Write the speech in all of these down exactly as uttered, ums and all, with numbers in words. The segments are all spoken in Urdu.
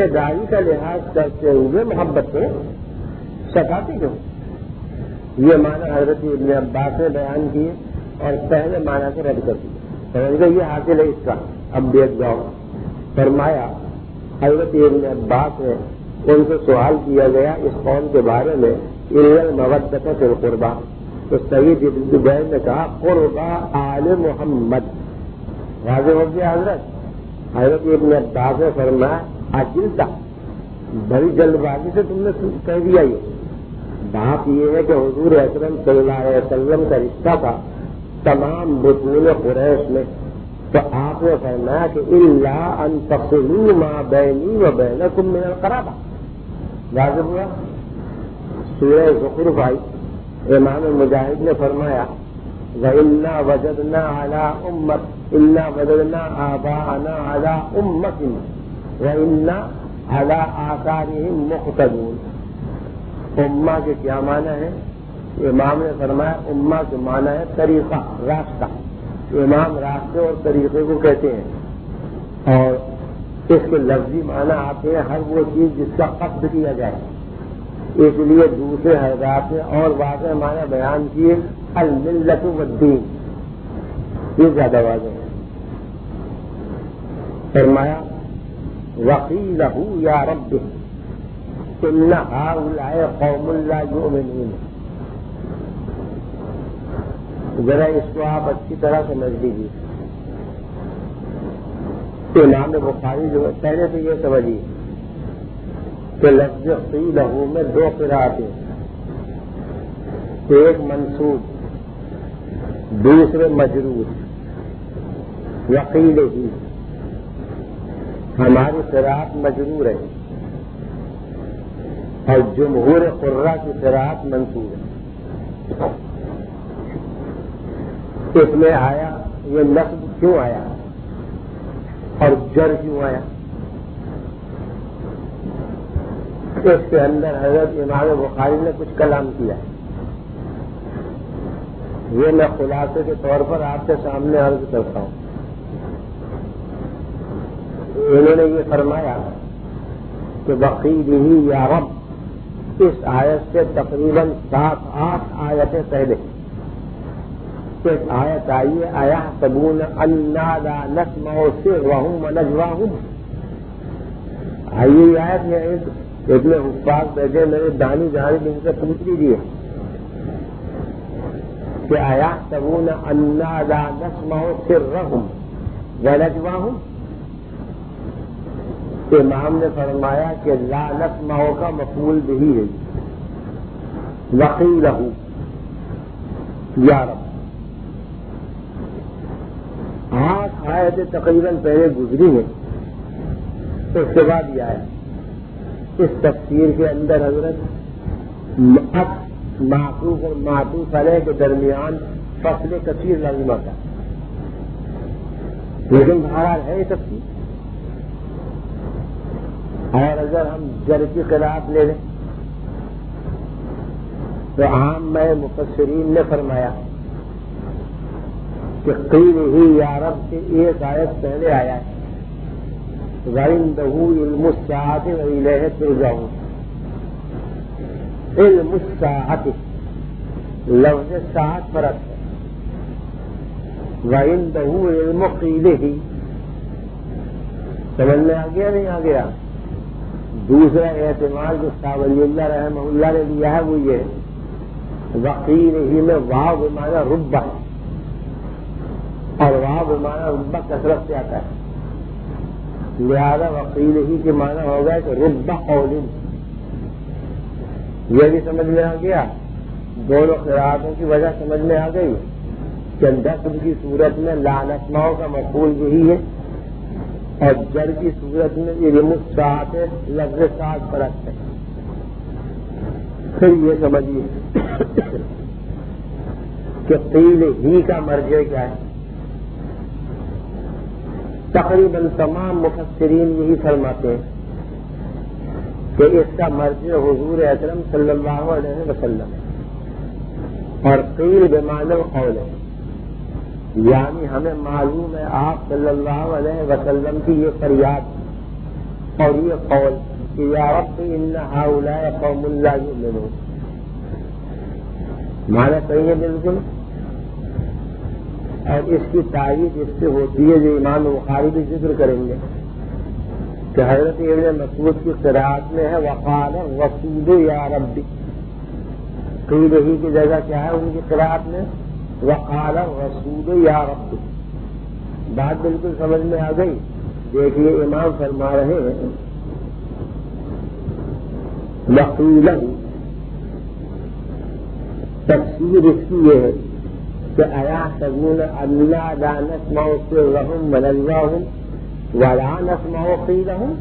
رشتے داری کا لحاظ کرتے ہوئے محبت کو ستاتے کیوں؟ یہ معنی حضرت ابن عباس نے بیان کیے اور پہلے معنی کو رد کر دیا. یہ حاصل ہے اس کا. اب دیکھ جاؤ, فرمایا حضرت ابن عباس نے ان سے سوال کیا گیا اس قوم کے بارے میں, المودۃ فی القربیٰ, تو سعید ابن جبیر نے کہا قربا آل محمد. واضح ہو گیا حضرت. حضرت ابن عباس نے فرمایا عجلتا, بڑی جلد بازی سے تم نے کہہ دیا. یہ بات یہ ہے کہ حضور اکرم صلی اللہ علیہ وسلم کا رشتہ تھا تمام بطون قریش میں, تو آپ نے فرمایا کہ الا ان تقسموا ما بینی و بینکم من القرابہ. واضح ہوا. سورہ زخرف آئی, امام مجاہد نے فرمایا وَإِنَّا وَجَدْنَا عَلَىٰ أُمَّةٍ إِنَّا وَجَدْنَا آبَاءَنَا عَلَىٰ أُمَّةٍ وَإِنَّا عَلَىٰ آثَارِهِمْ مُقْتَدُونَ. امہ کے کیا معنی ہے؟ امام نے فرمایا امہ کے معنی ہے طریقہ, راستہ. امام راستے اور طریقے کو کہتے ہیں, اور اس کے لفظی معنی آتے ہیں ہر وہ چیز جس کا قصد کیا جائے. اس لیے دوسرے حضرات نے اور واضح معنی بیان کیے الملت والدین, یہ زیادہ واضح ہے. فرمایا وقیلہ یا رب ان ہؤلاء قوم لا یؤمنون. ذرا اس کو آپ اچھی طرح سمجھ لیجیے. امام بخاری جو ہے پہلے تو یہ سمجھیے کہ لفظ قیلہ میں دو قرأتیں, ایک منصوب دوسرے مجرور. وقیل ہی ہماری قرأت مجرور ہے اور جمہور قراء کی قرأت منصوب ہے. اس میں آیا یہ لفظ کیوں آیا اور جر کیوں آیا؟ اس کے اندر حضرت امام بخاری نے کچھ کلام کیا ہے. یہ میں خلاصے کے طور پر آپ کے سامنے عرض کرتا ہوں. انہوں نے یہ فرمایا کہ وقیل ہی یا رب, اس آیت سے تقریباً سات آٹھ آیتیں پہلے ایک آیت آئی ہے ایحسبون انا لا نسمع سرهم ونجواهم. آئیے آیت میں ایک میں حفاظ بیٹھے میرے دانی جانب ان سے پوچھ لیجیے کہ ایحسبون انا لا نسمع سرهم ونجواهم. امام نے فرمایا کہ لا نسمع کا مفعول بھی ہے. وقیلہ یا رب, آٹھ آیتیں تقریباً پہلے گزری ہیں. اس کے بعد یہ آیا اس تفسیر کے اندر حضرت معطوف اور معطوف علیہ کے درمیان فصل کثیر لازمہ تھا, لیکن بہرحال ہے یہ تفسیر. اور اگر ہم جر کی قرأت لے لیں تو عام میں مفسرین نے فرمایا کہ قیل ہی یا رب سے ایک آیت پہلے آیا ہے وَعِندَهُ عِلْمُ السَّاعَةِ وَإِلَيْهِ تُرْجَعُونَ. علم الساعة لفظ ساعت فرق ہے. وَعِندَهُ عِلْمُ قِيلِهِ سمجھ میں آ گیا نہیں آ گیا؟ دوسرا اعتماد جو شاہ ولی اللہ رحمہ اللہ نے لیا ہے وہ یہ وقیل ہی میں واو بمعنی ربہ, اور واو بمعنی ربہ کثرت سے آتا ہے, لہذا وقیل ہی کے معنی ہوگا کہ ربہ قول. یہ بھی سمجھ میں آ گیا. دونوں قرأتوں کی وجہ سمجھ میں آ گئی کہ نصب کی صورت میں لا نسمع کا مفعول یہی ہے اور جر کی صورت میں علم الساعت لفظ ساعت فرق ہے. پھر یہ سمجھیے کہ قیل ہی کا مرجع کیا ہے. تقریباً تمام مفسرین یہی فرماتے ہیں کہ اس کا مرجع حضور اکرم صلی اللہ علیہ وسلم اور قیل بمعنی القول ہے, یعنی ہمیں معلوم ہے آپ صلی اللہ علیہ وسلم کی یہ فریاد اور یہ قول کہ یا رب ان ہؤلاء قوم لا یؤمنون، معنی صحیح ہے بالکل. اور اس کی تائید اس سے ہوتی ہے جو امام بخاری بھی ذکر کریں گے کہ حضرت ابن مسعود کی قرأت میں ہے وقال الرسول یا ربی، قیل ہی کی جگہ کیا ہے ان کی قرأت میں وقال الرسول یا ربی. بات بالکل سمجھ میں آ گئی. دیکھیے امام فرما رہے ہیں وقیل، تفسیر اس کی یہ ہے کہ ایحسبون ان لا نسمع سرهم ونجواهم ولا نسمع قیلهم.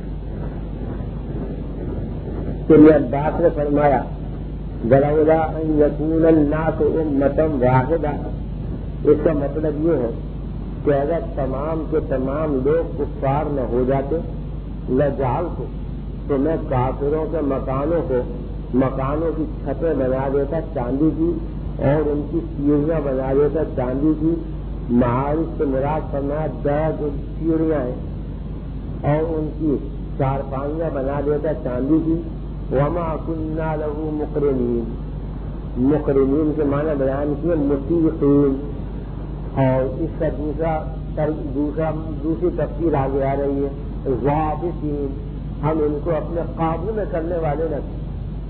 ابن عباس نے فرمایا ولولا ان يكون الناس امة واحدة، اس کا مطلب یہ ہے کہ اگر تمام کے تمام لوگ کفار نہ ہو جاتے لجعلت، تو میں کافروں کے مکانوں کو مکانوں کی چھتیں بنا دیتا چاندی کی، اور ان کی سیڑھیاں بنا دیتا چاندی کی. معارف سے مراد فرمایا درج سیڑھیاں ہیں، اور ان کی چارپائیاں بنا دیتا چاندی کی. وما كنا له مقرنین، مقرنین کے معنی بیان کیے مطیعین. اور اس کا دوسرا دوسرا دوسری تفصیل آگے آ رہی ہے ضابطین، ہم ان کو اپنے قابو میں کرنے والے نہ تھے.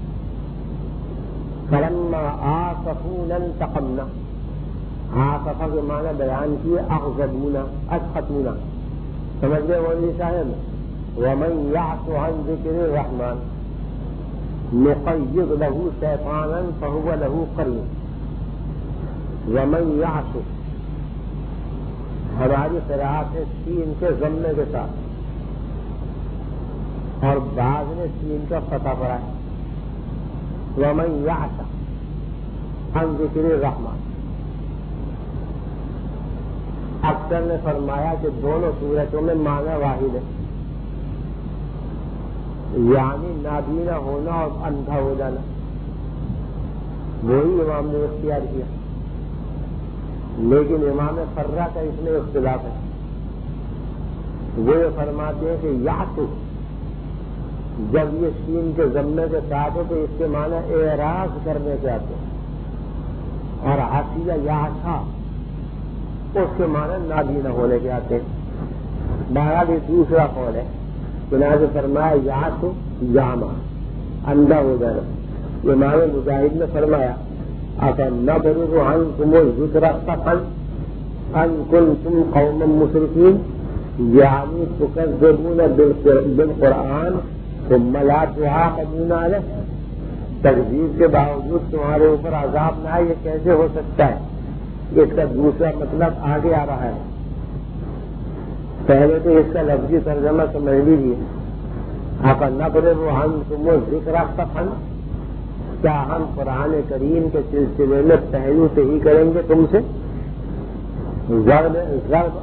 فلما آسفونا انتقمنا، آسفا کے معنی بیان کیے اغضبونا اسخطونا. سمجھ گئے مولوی صاحب؟ ومن یعص عن ذکر الرحمن نقید له شیطانا فهو له قرین. ومن یعص ہماری قرأت ہے سین کے ضمے کے ساتھ، اور بعض نے سین کا فتح پڑا ہے ومن یعص عن ذکر الرحمن. اکثر نے فرمایا کہ دونوں صورتوں میں معنی واحد ہے، یعنی نابینا ہونا اور اندھا ہو جانا. وہی امام نے اختیار کیا، لیکن امام فرہ کا اس میں اختلاف ہے. وہ یہ فرماتے ہیں کہ یا تو جب یہ سین کے ضمے کے ساتھ ہو تو اس کے معنی اعراض کرنے کے آتے ہیں، اور حسیہ یا تھا اس کے معنی نابینا ہونے کے آتے ہیں. بہرحال یہ دوسرا قول ہے. چنانچہ فرمایا یا تو جامع اندھا ہو جانا. امام مجاہد نے فرمایا أَفَنَّبْرِضُ عَنْكُمُ الذِّكْرَ صَفًا أَنْ كُنْتُمْ قَوْمًا مُشْرِكِينَ، یعنی تُكَذِّبُونَ بِالْقُرْآنِ ثُمَّ لَا تُعَاقِبُونَ عَلَيْهِ، تکذیب کے باوجود تمہارے اوپر عذاب نہ آئے، یہ کیسے ہو سکتا ہے؟ اس کا دوسرا مطلب آگے آ رہا ہے. پہلے تو اس کا لفظی ترجمہ سمجھ لیجیے. أَفَنَّبْرِضُ عَنْكُمُ الذِّكْرَ صَفًا، کیا ہم قرآن کریم کے سلسلے میں پہلو سے ہی کریں گے تم سے؟ ضرب ضرب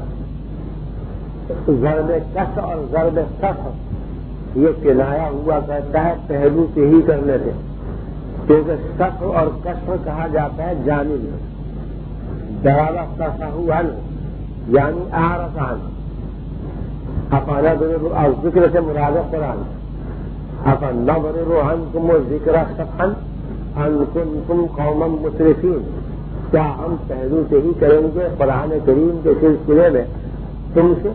ضرب کس اور ضرب صف یہ کنایا ہوا کرتا ہے پہلو سے ہی کرنے سے، کیونکہ صف اور کشف کہا جاتا ہے جانب میں. ضرب صفحان یعنی آرسان. أَفَنَبْرِضُ اور ذکر سے مراد قرآن. أَفَنَّبْرِضُ عَنْكُمُ الذِّكْرَ صَفًا أَنْ كُنْتُمْ قَوْمًا مُسْرِفِينَ، کیا ہم پہلو سے ہی کریں گے قرآن کریم کے سلسلے میں تم سے؟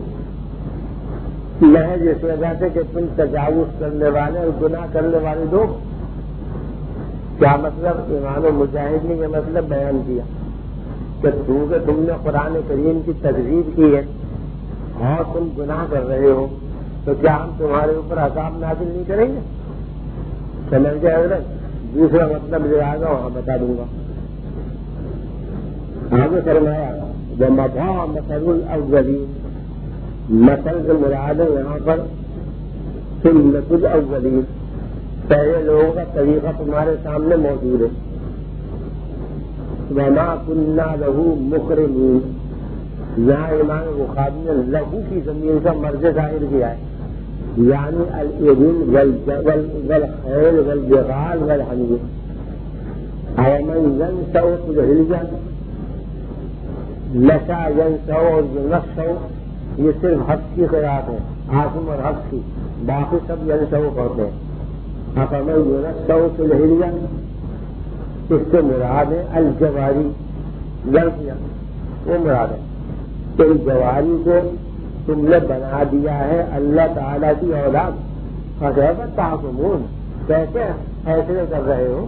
محض اس وجہ سے کہ تم تجاوز کرنے والے اور گناہ کرنے والے لوگ. کیا مطلب؟ امام مجاہد نے یہ مطلب بیان کیا کہ چونکہ تم نے قرآن کریم کی تکذیب کی ہے اور تم گناہ کر رہے ہو تو کیا ہم تمہارے اوپر عذاب نازل نہیں کریں گے؟ سمجھ گئے حضرت؟ دوسرا مطلب جو آئے گا وہاں بتا دوں گا. آگے فرمایا وَمَضَىٰ مَثَلُ الْأَوَّلِينَ، مثل سے مراد ہے یہاں پر سنت الاولین، پہلے لوگوں کا طریقہ تمہارے سامنے موجود ہے. وَمَا كُنَّا لَهُ مُقْرِنِينَ، یہاں امام بخاری نے لہو کی زمین کا مرج ظاہر کیا ہے، یعنی الابل والخیل والبغال والحمیر. ومن ينشأ في الهلية نشأ ينشأ اور نشأ یہ صرف حفظ کی قرآت ہے، عاصم اور حفظ کی، باقی سب یعنی سو پڑھتے ہیں۔ آپ ہمیں جو ہے سو سے لہریہ، اس سے مراد ہے الجواری، لڑکیاں، وہ مراد ہے کہ جواری کو تم نے بنا دیا ہے اللہ تعالیٰ کی اولاد، اور تعصمون کیسے فیصلے کر رہے ہو؟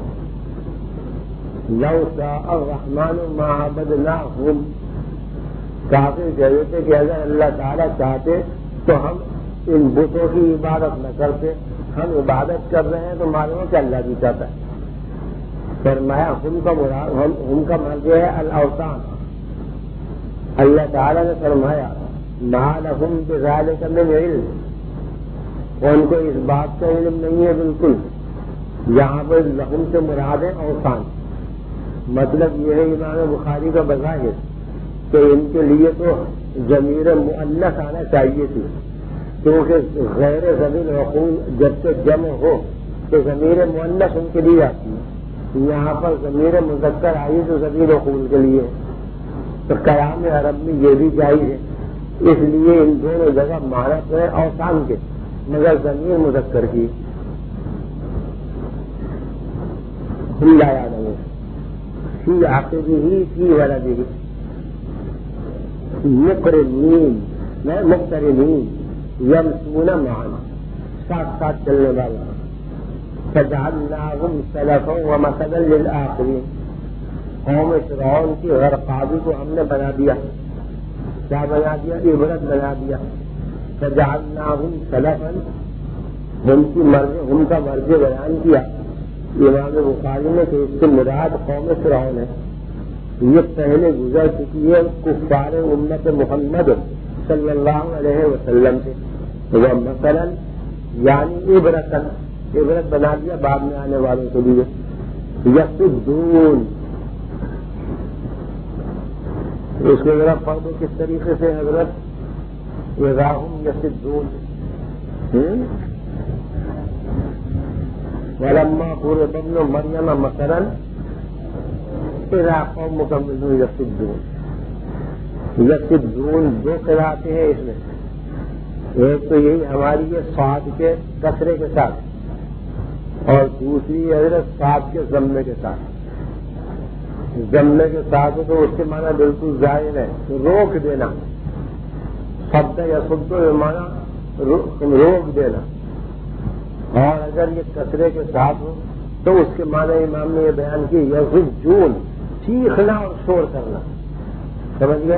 لو شاء الرحمن ما عبدناہم، کافر کہتے تھے کہ اگر اللہ تعالیٰ چاہتے تو ہم ان بتوں کی عبادت نہ کرتے، ہم عبادت کر رہے ہیں تو معلوم ہے کہ اللہ بھی چاہتا ہے۔ فرمایا ہم کا مراد ہم کا مرجع ہے الاوثان۔ اللہ تعالیٰ نے فرمایا ما لہم بذالک من علم، ان کو اس بات کا علم نہیں ہے بالکل۔ یہاں پر لہم سے مراد ہے اوثان، مطلب یہ ہے امام بخاری کا بظاہر کہ ان کے لیے تو ضمیر مؤنث آنا چاہیے تھی، کیونکہ غیر ضمیر عقول جب سے جمع ہو تو ضمیر مؤنث ان کے لیے آتی ہے، یہاں پر ضمیر مذکر آئی تو ضمیر عقول کے لیے، تو کلام عرب میں یہ بھی جائز ہے، اس لیے ان دونوں جگہ مہارت ہے اوثان کے، مگر ضمیر مذکر کی۔ ہم لا یعلمون فی عقبہ فی ولدہ مقرنین مقترنین یمشون معا، ساتھ ساتھ چلنے والا۔ فجعلناہم سلفا ومثلا للآخرین، قوم فرعون کی غرقابی کو ہم نے بنا دیا، کیا بنا دیا؟ عبرت بنا دیا۔ فجعلناہم سلفا، ہم کی مرض ہم کا مرض بیان کیا امام بخاری نے کہ اس سے مراد قوم فرعون ہے، یہ پہلے گزر چکی ہے کفار امت محمد صلی اللہ علیہ وسلم سے، وہ مثلا یعنی عبرتن، عبرت بنا دیا بعد میں آنے والوں کے لیے۔ یصدون، اس کو ذرا پڑھ دو کس طریقے سے حضرت، اذاہم یصدون ولما ضرب ابن مریم مثلا اذا قومک منہ یصدون۔ یصدون دو قراءتیں ہیں اس میں، ایک تو یہی ہماری یہ صاد کے کسرے کے ساتھ، اور دوسری حضرت صاد کے ضمے کے ساتھ۔ ضمے کے ساتھ تو اس کے معنی بالکل ظاہر ہے، روک دینا، شبد یا سب معنی روک دینا، اور اگر یہ کسرے کے ساتھ ہو تو اس کے معنی امام نے یہ بیان کی یصدون، چیخنا اور شور کرنا، سمجھ گئے؟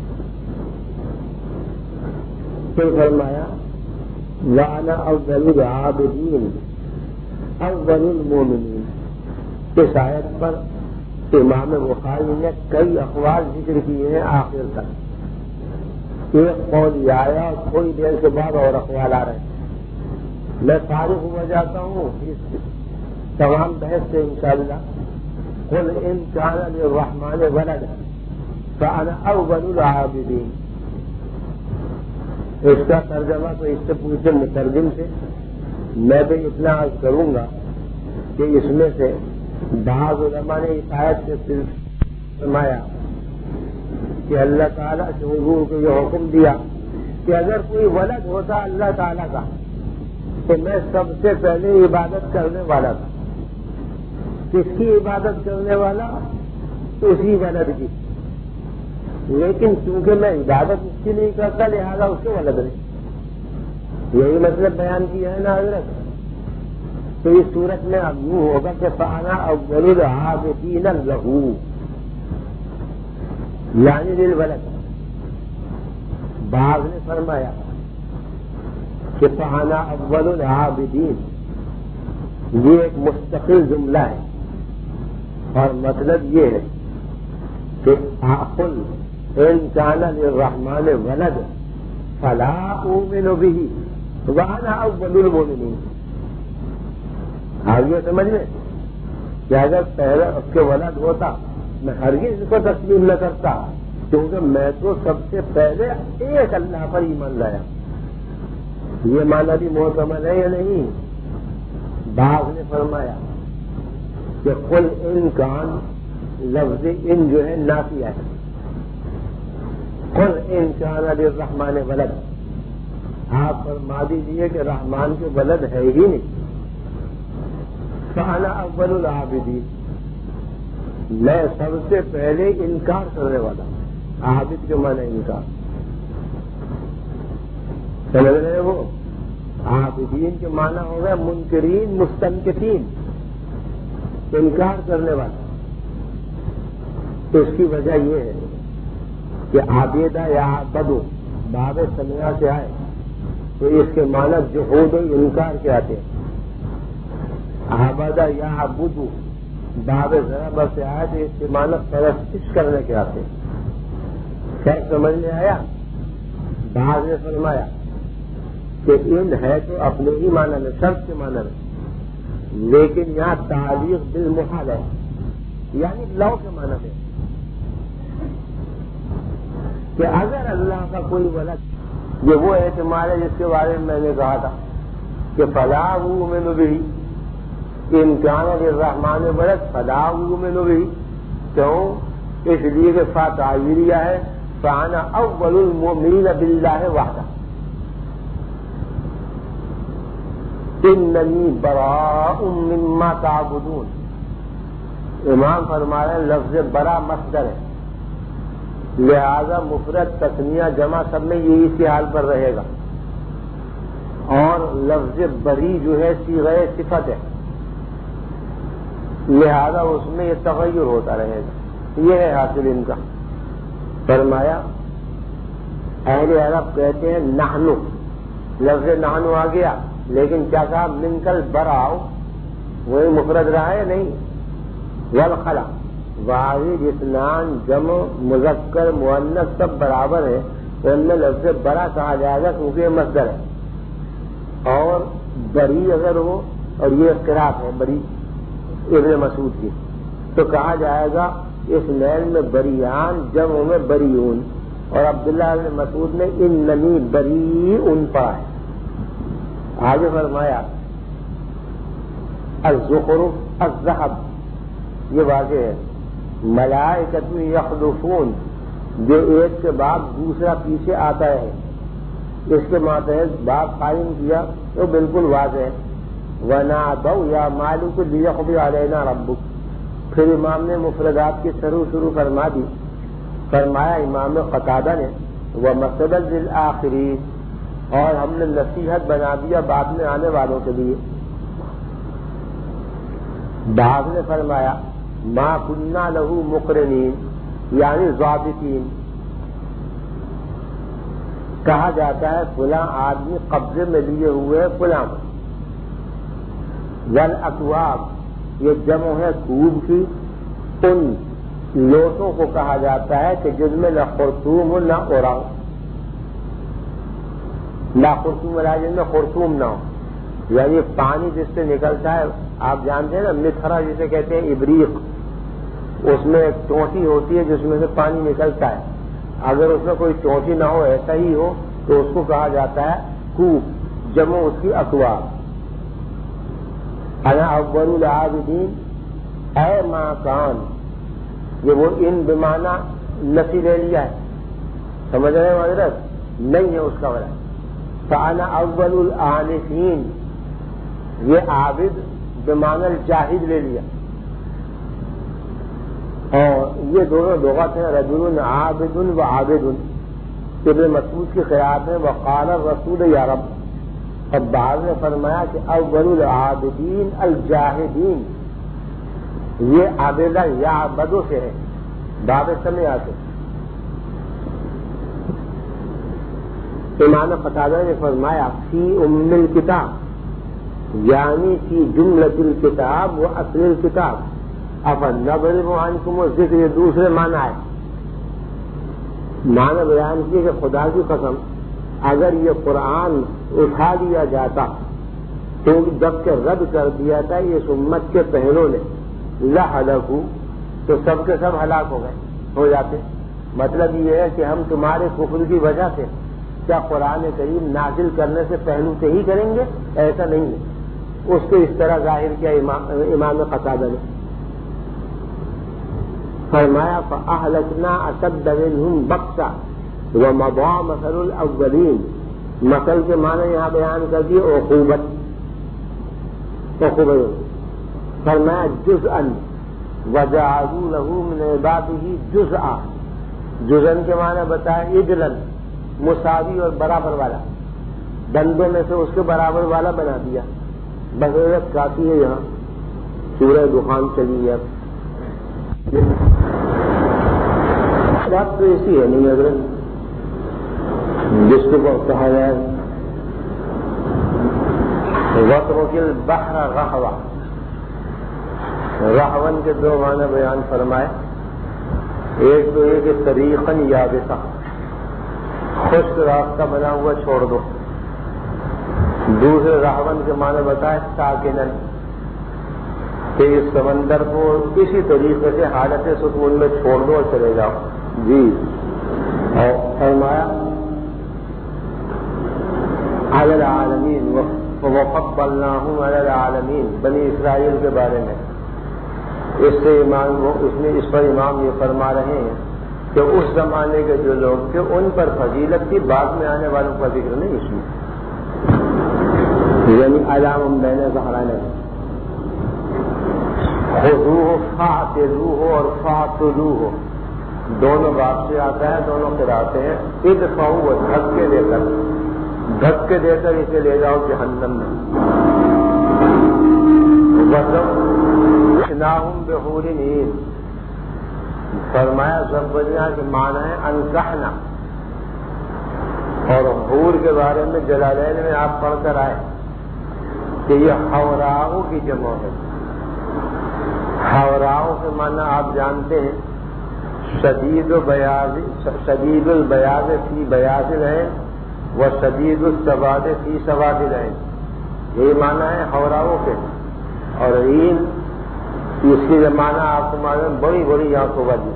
پھر فرمایا وَأَنَا أَفْضَلُ الْعَابِدِينَ أَفْضَلُ الْمُؤْمِنِينَ، اس آیت پر امام بخاری نے کئی اقوال ذکر کیے ہیں آخر تک، ایک قول یہ آیا اور تھوڑی دیر کے بعد اور اقوال آ رہے ہیں۔ میں فارغ ہوا جاتا ہوں اس تمام بحث سے انشاءاللہ۔ قل ان کان للرحمن ولد فانا اول العابدین، اس کا ترجمہ تو اس سے پوچھے مترجم سے، میں تو اتنا عرض کروں گا کہ اس میں سے بعض علماء نے اس آیت سے صرف فرمایا کہ اللہ تعالیٰ کے حضور کو یہ حکم دیا کہ اگر کوئی ولد ہوتا اللہ تعالیٰ کا تو میں سب سے پہلے عبادت کرنے والا تھا۔ کس کی عبادت کرنے والا؟ اسی ولد کی، لیکن چونکہ میں عبادت اس کی نہیں کرتا لہذا اس کے ولد نہیں، یہی مطلب بیان کیا ہے نا حضرت۔ تو اس صورت میں اب یوں ہوگا کہ فانا اول العابدین لہو، یعنی للولد۔ بعض نے فرمایا کہ فانا اول العابدین یہ ایک مستقل جملہ ہے، اور مطلب یہ ہے کہ قل ان کان للرحمن ولد فلا اؤمن به وانا اول المؤمنین۔ آگے سمجھ میں کہ اگر پہلے اس کے ولد ہوتا میں ہرگز اس کو تسلیم نہ کرتا، کیونکہ میں تو سب سے پہلے ایک اللہ پر ایمان لایا۔ یہ معنی بھی محتمل ہے یا نہیں؟ بعض نے فرمایا کہ قل ان کان، لفظ ان جو ہے نافیہ ہے، قل انسان للرحمن ولد، آپ فرما دیجیے کہ رحمان کے ولد ہے ہی نہیں. فانا اول العابدین، میں سب سے پہلے انکار کرنے والا. عابد کے معنی انکار، سمجھ رہے وہ؟ عابدین کے معنی ہو گئے منکرین مستنکفین، انکار کرنے والا. تو اس کی وجہ یہ ہے کہ عابدہ یا عبدو باب سمیع سے آئے تو اس کے معنی جحود و انکار کے آتے ہیں. عبدہ یا عبدو باب ضرب سے آئے تو اس کے معنی پرستش کرنے کے آتے ہیں. خیر سمجھ میں آیا؟ بعض نے فرمایا کہ ان ہے تو اپنے ہی معنی میں شرط کے معنی میں، لیکن یہاں تعلیق بالمحال ہے، یعنی لو کے معنی میں کہ اگر اللہ کا کوئی ولد، یہ وہ اعتماد ہے جس کے بارے میں میں نے کہا تھا کہ فلا اؤمن بہ، ان کان للرحمن ولد فلا اؤمن بہ. کیوں؟ اس لیے کہ فا تعبیریہ ہے، فانا اول المؤمنین باللہ وحدہ، اننی براء مما تعبدون. امام فرما رہے ہیں لفظ برا مصدر ہے، لہذا مفرد تثنیہ جمع سب میں یہی اسی حال پر رہے گا، اور لفظ بری جو ہے صیغہ صفت ہے، لہذا اس میں یہ تغیر ہوتا رہے گا. یہ ہے حاصل ان کا. فرمایا اہل عرب کہتے ہیں نحنو، لفظ نحنو آ گیا لیکن کیا کہا؟ من کل براؤ، وہی مفرد رہا ہے نہیں. والخلا، واحد اثنان جمع مذکر مؤنث سب برابر ہے، ان میں لفظ برا کہا جائے گا کیونکہ یہ مصدر ہے. اور بری اگر ہو، اور یہ قرات ہے بری ابن مسعود کی، تو کہا جائے گا اس میل میں بریان جمع میں بریون. اور عبداللہ ابن مسعود نے اننی بریئن پڑھا ہے. آگے فرمایا الزخرف الذهب، یہ واضح ہے. ملائکۃ یخلفون، جو ایک کے بعد دوسرا پیچھے آتا ہے، اس کے ماتحت باب قائم کیا تو بالکل واضح ہے. ونادوا یا مالک لیقضی علینا ربک. پھر امام نے مفردات کی شروع شروع فرما دی. فرمایا امام قتادہ نے ومثلا للآخرین، اور ہم نے نصیحت بنا دیا بعد میں آنے والوں کے لیے. بعض نے فرمایا ما کننا لہو مقرنین، یعنی ضابطین. کہا جاتا ہے فلاں آدمی قبضے میں لیے ہوئے فلاں. والاکواب، یہ جمع ہے کوب کی. ان لوٹوں کو کہا جاتا ہے کہ جن میں نہ خرطوم ہو نہ اوراؤ، نہ خرطوم والا جن میں خرطوم نہ ہو، یعنی پانی جس سے نکلتا ہے. آپ جانتے ہیں نا متھرا جسے کہتے ہیں ابریق، اس میں ایک چونٹی ہوتی ہے جس میں سے پانی نکلتا ہے. اگر اس میں کوئی چونٹی نہ ہو، ایسا ہی ہو، تو اس کو کہا جاتا ہے کوب. جمع اس کی اکواب. انا اول العابدین، اے ما کان، یہ وہ ان بمانا نفی لے لیا ہے. سمجھ رہے ہیں حضرت؟ نہیں ہے اس کا وجہ. فانا اول العانفین، یہ عابد بمانا الجاہد لے لیا. اور یہ دونوں لغت ہیں، رجل عابد و عابد. ابن مسعود کی قرات ہے وقال الرسول یا رب. اب بعض نے فرمایا کہ اول العابدین الجاہدین، یہ عابدہ یا عبدوں سے ہے، باب سمیع سے. امام قتادہ نے فرمایا فی ام الکتاب، یعنی فی جملۃ الکتاب و اصل الکتاب. افنضرب عنکم الذکر، یہ دوسرے معنی ہے. معنی بیان کیے کہ خدا کی قسم اگر یہ قرآن اٹھا دیا جاتا تو جب کہ رد کر دیا تھا اس امت کے پہلوں نے، لہلکوا، تو سب کے سب ہلاک ہو گئے ہو جاتے. مطلب یہ ہے کہ ہم تمہارے کفر کی وجہ سے کیا قرآن کریم نازل کرنے سے پہلو سے ہی کریں گے؟ ایسا نہیں ہے. اس کو اس طرح ظاہر کیا امام قتادہ نے. فرمایا فأہلکنا اشد منہم بطشا، وہ مضى مثل الاولین، مثل کے معنی یہاں بیان کر دیے عقوبت، عقوبت فرمایا جزءا وجعلوا له من عباده جزءا، جزءا کے معنی بتایا عدلا، مساوی اور برابر والا، بندوں میں سے اس کے برابر والا بنا دیا. بغیرت کافی ہے. یہاں سورہ دخان چلی ہے. بات تو ایسی ہے نہیں اگر جس کو کہا جائے وَاتْرُكِ الْبَحْرَ رَهْوًا، رہون کے دو معنی بیان فرمائے. ایک تو یہ کہ طریقاً یابسا، خشک راستہ بنا ہوا چھوڑ دو. دوسرے رہون کے معنی بتائے ساکنن، کہ اس سمندر کو کسی طریقے سے حالت سکون میں چھوڑ دو اور چلے جاؤ. جی اور فرمایا علی العالمین وفضلناہم علی العالمین، بنی اسرائیل کے بارے میں. اس سے امام اس میں اس پر امام یہ فرما رہے ہیں کہ اس زمانے کے جو لوگ تھے ان پر فضیلت کی، بعد میں آنے والوں کا ذکر نہیں اس میں. یعنی علام بین ظہران خذوہ فاعتلوہ اور فاعتلوہ دونوں باب سے آتا ہے، دونوں قراءتیں ہیں. ادفعوا، دھکے دے کر، دھکے دے کر اسے لے جاؤ جہنم میں. وَزَوَّجْنَاهُم بِحُورٍ عِينٍ، فرمایا زوجنا کے معنی ہے انکحنا. اور حور کے بارے میں جلالین میں آپ پڑھ کر آئے کہ یہ حوراؤ کی جمع ہے. حوراؤ کے معنی آپ جانتے ہیں شدید و بیاض، شدید البیاض فی بیاض العین و شدید السواد فی سواد العین، یہی معنی ہے حوراؤ کے. اور عین اس کی معنی آپ کو معلوم بڑی بڑی آنکھوں والی.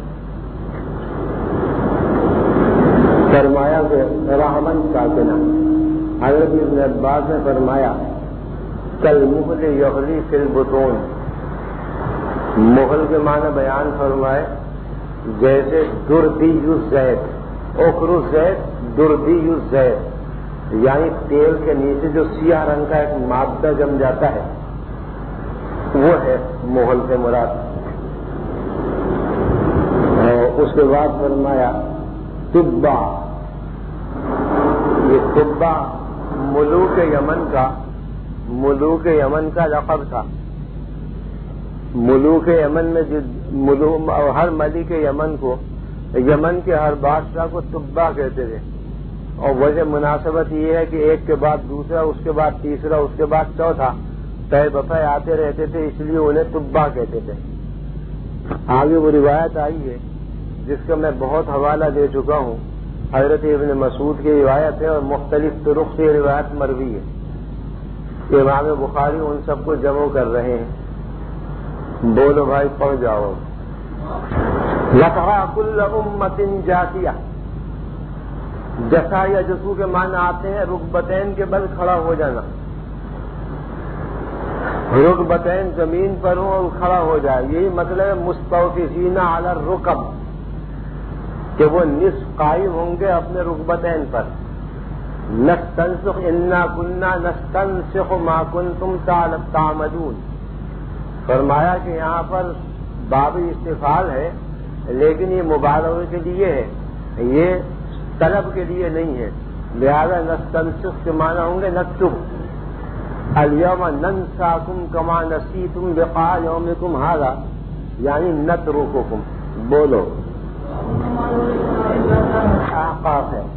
فرمایا کہ رحمن ساکنا، حضرت ابن عباس نے فرمایا کالمہل یغلی فی البطون، مغل کے معنی بیان فرمائے جیسے دردی الزیت، اوکر الزیت دردی الزیت، یعنی تیل کے نیچے جو سیاہ رنگ کا ایک مادہ جم جاتا ہے وہ ہے مغل سے مراد. اور اس کے بعد فرمایا طبا، یہ طبا ملوک یمن کا ملوک یمن کا لقب تھا. ملوک یمن میں جو ملوک ہر ملک یمن کو، یمن کے ہر بادشاہ کو طبا کہتے تھے. اور وجہ مناسبت یہ ہے کہ ایک کے بعد دوسرا، اس کے بعد تیسرا، اس کے بعد چوتھا طے بفے آتے رہتے تھے، اس لیے انہیں طبا کہتے تھے. آگے وہ روایت آئی ہے جس کا میں بہت حوالہ دے چکا ہوں، حضرت ابن مسعود کی روایت ہے اور مختلف طرق سے روایت مروی ہے. امام بخاری ان سب کو جمع کر رہے ہیں. بولو بھائی پڑھ جاؤ. لَتَرَىٰ كُلَّ أُمَّةٍ جَاثِيَةٍ، جسا یا جسو کے معنی آتے ہیں رکبتین کے بل کھڑا ہو جانا. رکبتین زمین پر ہوں اور کھڑا ہو جائے، یہی مطلب ہے مستوفزین علی الرکب، کہ وہ نصف قائم ہوں گے اپنے رکبتین پر. نستنسخ انا کننا نستنسخ ما کنتم تعملون، فرمایا کہ یہاں پر باب استفعال ہے لیکن یہ مبالغے کے لیے ہے، یہ طلب کے لیے نہیں ہے. لہذا نستنسخ کے معنی ہوں گے نکتب. الیوم ننساکم کما نسیتم لقاء یومکم ھذا، یعنی نترککم. بولو احقاف ہے.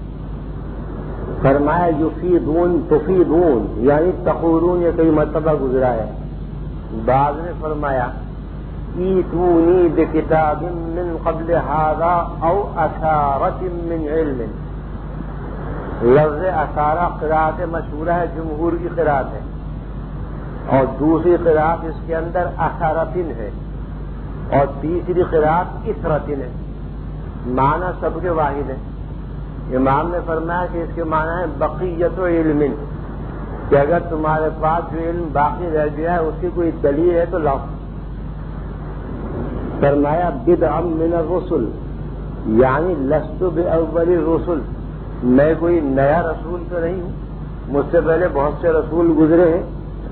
فرمایا یفیدون تفیدون، یعنی تقولون، یہ کئی مرتبہ گزرا ہے. بعض نے فرمایا ایتونی بکتاب من قبل ھذا او اثارۃ من علم. لفظ اثارہ قرأت مشہورہ ہے، جمہور کی قرأت ہے، اور دوسری قرأت اس کے اندر اثارتن ہے، اور تیسری قرأت اثرتن ہے. معنی سب کے واحد ہے. امام نے فرمایا کہ اس کے معنی ہے بقیت و علم، کہ اگر تمہارے پاس جو علم باقی رہ گیا ہے اس کی کوئی دلیل ہے تو لاؤ. فرمایا بدعا من الرسل، یعنی لست باول الرسل، میں کوئی نیا رسول تو نہیں ہوں، مجھ سے پہلے بہت سے رسول گزرے ہیں.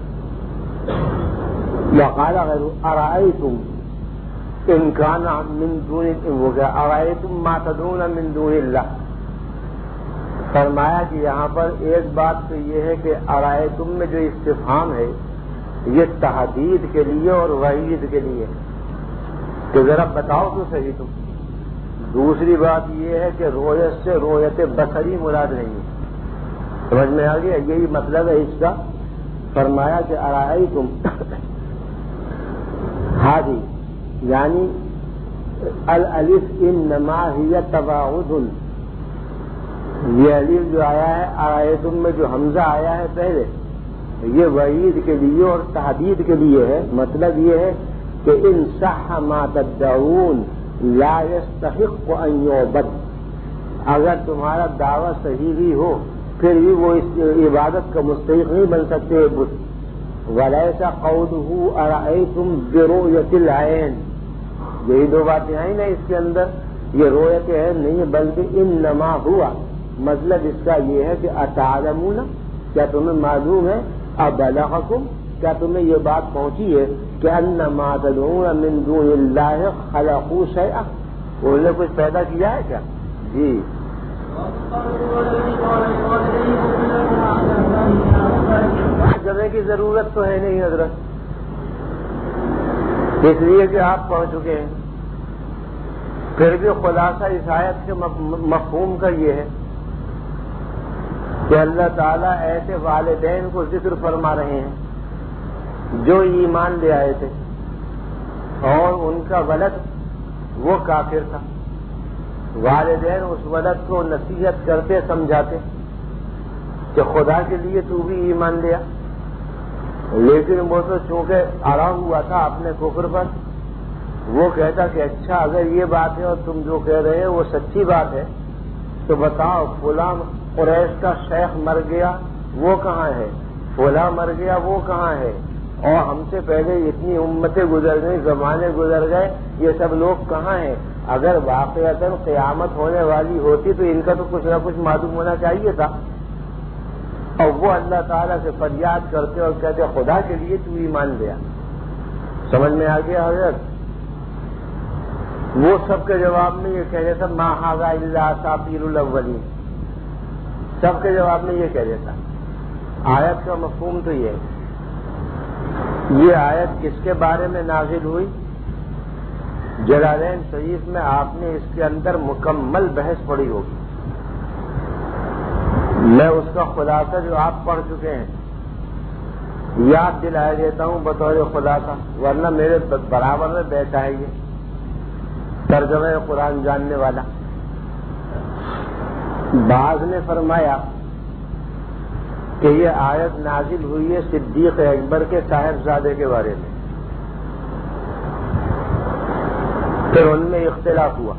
وقال غیر ارائیتم ان کان من دون وہ کیا ارائیتم ما تدعون من دون اللہ. فرمایا کہ یہاں پر ایک بات تو یہ ہے کہ ارائیتم میں جو استفہام ہے یہ تحدید کے لیے اور وعید کے لیے کہ ذرا بتاؤ تو صحیح تم. دوسری بات یہ ہے کہ رویت سے رویت بصری مراد نہیں ہے. سمجھ میں آ گیا؟ یہی مطلب ہے اس کا. فرمایا کہ ارائیتم ہادی یعنی الالف انما ہی تباعد، یہ الف جو آیا ہے ارائیتم میں جو حمزہ آیا ہے پہلے یہ وعید کے لیے اور تحدید کے لیے ہے. مطلب یہ ہے کہ ان صح ما تدعون لا يستحق ان يعبد، اگر تمہارا دعویٰ صحیح بھی ہو پھر بھی وہ اس عبادت کا مستحق نہیں بن سکتے بت. ولیس قوله ارأیتم برؤیت العین، یہی دو باتیں آئی نا اس کے اندر. یہ رؤیت عین نہیں ہے بلکہ انما ہوا، مطلب اس کا یہ ہے کہ اتعلمون، کیا تمہیں معلوم ہے، ابلغکم، کیا تمہیں یہ بات پہنچی ہے کہ انما تدعون من دون اللہ خلقوا شیئا، انہوں نے کچھ پیدا کیا ہے کیا؟ جی جگہ کی ضرورت تو ہے نہیں حضرت، اس لیے کہ آپ پہنچ چکے ہیں. پھر بھی خلاصہ اس آیت کے مفہوم کا یہ ہے کہ اللہ تعالیٰ ایسے والدین کو ذکر فرما رہے ہیں جو ایمان لے آئے تھے اور ان کا ولد وہ کافر تھا. والدین اس ولد کو نصیحت کرتے سمجھاتے کہ خدا کے لیے تو بھی ایمان لیا، لیکن وہ تو چونکہ اڑا ہوا تھا اپنے کفر پر. وہ کہتا کہ اچھا اگر یہ بات ہے اور تم جو کہہ رہے ہو وہ سچی بات ہے تو بتاؤ فلاں قریش کا شیخ مر گیا وہ کہاں ہے، فلاں مر گیا وہ کہاں ہے، اور ہم سے پہلے اتنی امتیں گزر گئی، زمانے گزر گئے، یہ سب لوگ کہاں ہیں؟ اگر واقعتاً قیامت ہونے والی ہوتی تو ان کا تو کچھ نہ کچھ معلوم ہونا چاہیے تھا. اور وہ اللہ تعالیٰ سے فریاد کرتے اور کہتے خدا کے لیے تو ایمان لیا. سمجھ میں آ گیا حضرت؟ وہ سب کے جواب میں یہ کہہ دیتا ما ھذا الا اساطیر الاولین، سب کے جواب میں یہ کہہ دیتا. آیت کا مفہوم تو یہ ہے. یہ آیت کس کے بارے میں نازل ہوئی؟ جلالین شریف میں آپ نے اس کے اندر مکمل بحث پڑھی ہوگی. میں اس کا خلاصہ جو آپ پڑھ چکے ہیں یاد دلایا دیتا ہوں بطور خلاصہ، ورنہ میرے برابر میں بیٹھا ہے یہ ترجمہ قرآن جاننے والا. بعض نے فرمایا کہ یہ آیت نازل ہوئی ہے صدیق اکبر کے صاحبزادے کے بارے میں. پھر ان میں اختلاف ہوا.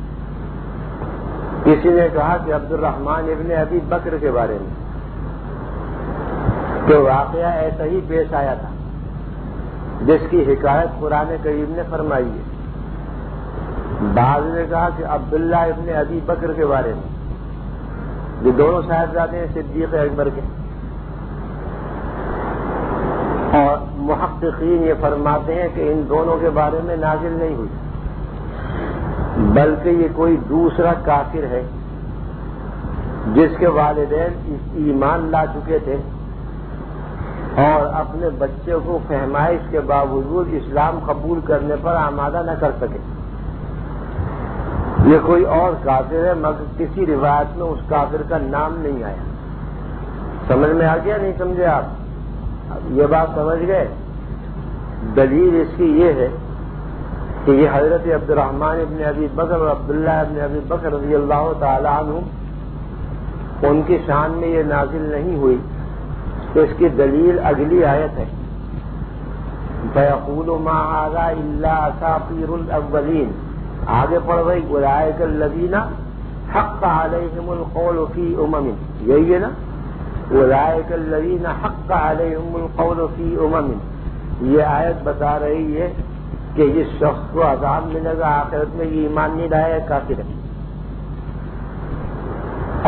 کسی نے کہا کہ عبد الرحمن ابن ابی بکر کے بارے میں کہ واقعہ ایسا ہی پیش آیا تھا جس کی حکایت قرآن کریم نے فرمائی ہے. بعض نے کہا کہ عبداللہ ابن ابی بکر کے بارے میں، یہ دونوں صاحبزادے ہیں صدیق اکبر کے. اور محققین یہ فرماتے ہیں کہ ان دونوں کے بارے میں نازل نہیں ہوئی بلکہ یہ کوئی دوسرا کافر ہے جس کے والدین ایمان لا چکے تھے اور اپنے بچے کو فہمائش کے باوجود اسلام قبول کرنے پر آمادہ نہ کر سکے. یہ کوئی اور کافر ہے مگر کسی روایت میں اس کافر کا نام نہیں آیا. سمجھ میں آ گیا نہیں سمجھے آپ؟ یہ بات سمجھ گئے؟ دلیل اس کی یہ ہے کہ یہ حضرت عبد الرحمن ابن ابی بکر اور عبداللہ ابن ابی بکر رضی اللہ تعالی عنہ ان کی شان میں یہ نازل نہیں ہوئی. تو اس کی دلیل اگلی آیت ہے فَيَقُولُ مَا هَذَا إِلَّا أَسَاطِيرُ الْأَوَّلِينَ. آگے پڑھ گئی أُولَٰئِكَ الَّذِينَ حَقَّ عَلَيْهِمُ الْقَوْلُ فِي أُمَمٍ. یہی ہے نا أُولَٰئِكَ الَّذِينَ حَقَّ عَلَيْهِمُ الْقَوْلُ فِي أُمَمٍ. یہ آیت بتا رہی ہے کہ جس شخص کو عذاب ملے گا آخرت میں یہ ایمان نہیں لائے کافر ہے.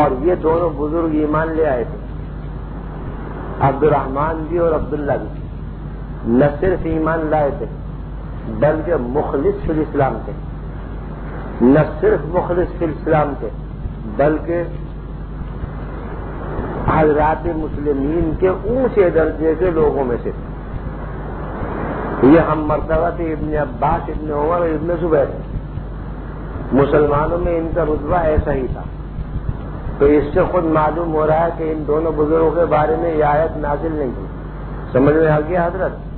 اور یہ دونوں بزرگ ایمان لے آئے تھے، عبد الرحمان بھی اور عبداللہ بھی، نہ صرف ایمان لائے تھے بلکہ مخلص فی الاسلام تھے، نہ صرف مخلص فی الاسلام تھے بلکہ حضرات مسلمین کے اونچے درجے کے لوگوں میں سے تھے۔ یہ ہم مرتبہ تھے ابن عباس، ابن عمر اور ابن زبیر، مسلمانوں میں ان کا رتبہ ایسا ہی تھا۔ تو اس سے خود معلوم ہو رہا ہے کہ ان دونوں بزرگوں کے بارے میں یہ آیت نازل نہیں ہوئی۔ سمجھ میں آ گیا حضرت؟